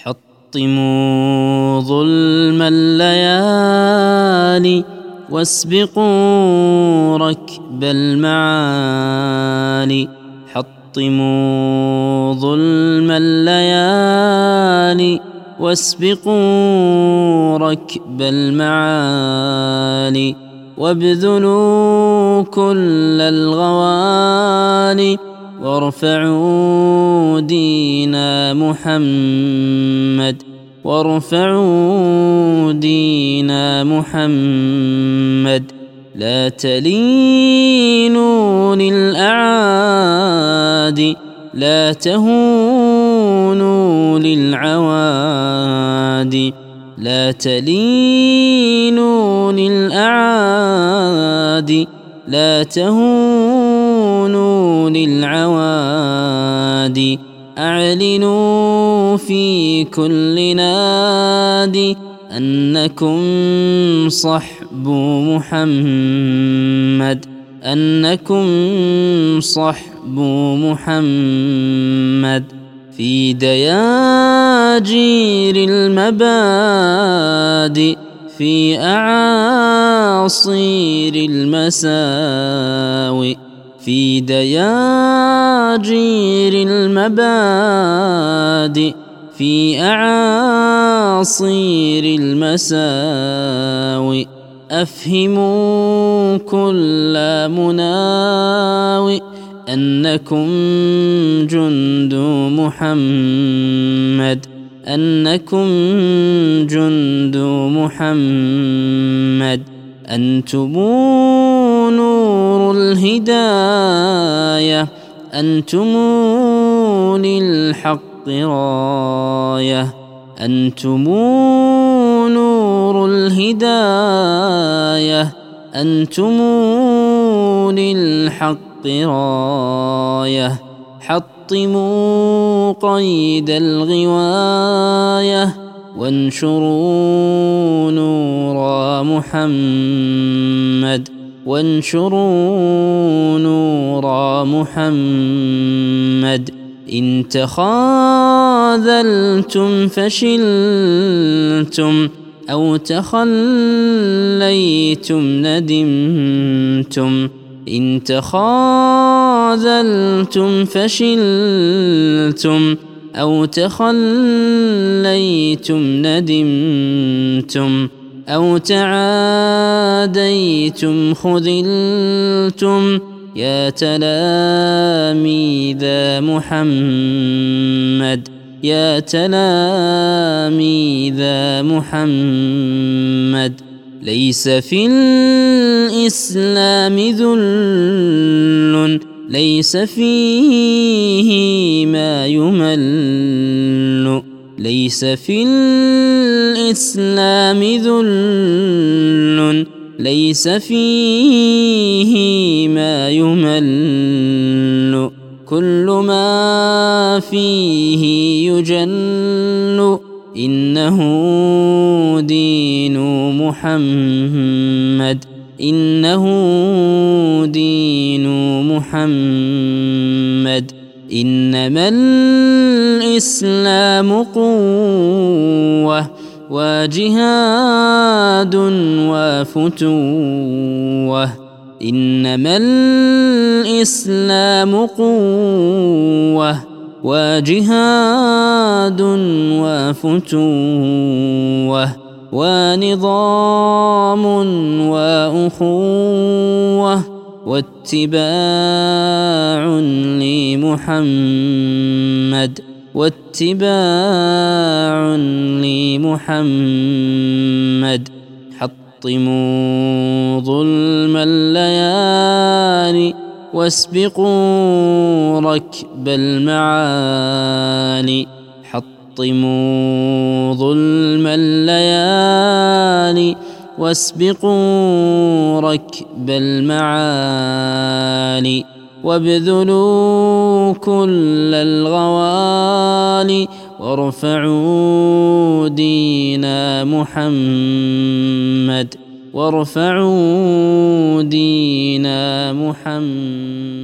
حطموا ظلم الليالي واسبقوا ركب المعالي. حطموا ظلم الليالي واسبقوا ركب المعالي. وابذلوا كل الغوالي وارفعوا دين محمد. وارفعوا دين محمد. لا تلينوا للأعادي لا تهونوا للعوادي. لا تلينوا للأعادي لا تهونوا للعوادي. أعلنوا في كل نادي أنكم صحب محمد. أنكم صحب محمد. في دياجير المبادئ في أعاصير المساوئ. في دياجير المبادئ في أعاصير المساوئ. أفهموا كل مناوئ أنكم جند محمد. أنكم جند محمد. أنتم نور الهداية. أنتم للحق راية. أنتم نور الهداية. أنتم للحق راية. حطموا قيد الغواية وانشروا نور محمد. وانشروا نور محمد. إن تخاذلتم فشلتم أو تخليتم ندمتم. إن تخاذلتم فشلتم أو تخليتم ندمتم. أو تعاديتم خذلتم. يا تلاميذ محمد. يا تلاميذ محمد. ليس في الإسلام ذل ليس فيه ما يمل. ليس في الإسلام ذل ليس فيه ما يمل. كل ما فيه يجن إنه دين محمد. إنه دين محمد. إنما الإسلام قوة وجهاد وفتوة. إنما الإسلام قوة وجهاد وفتوة ونظام وأخوة واتباع لمحمد. واتباع لمحمد. حطموا ظلم الليالي واسبقوا ركب المعالي. حطموا ظلم الليالي واسبقوا ركب المعالي. وابذلوا كل الغوالي وارفعوا دين محمد. وارفعوا دين محمد.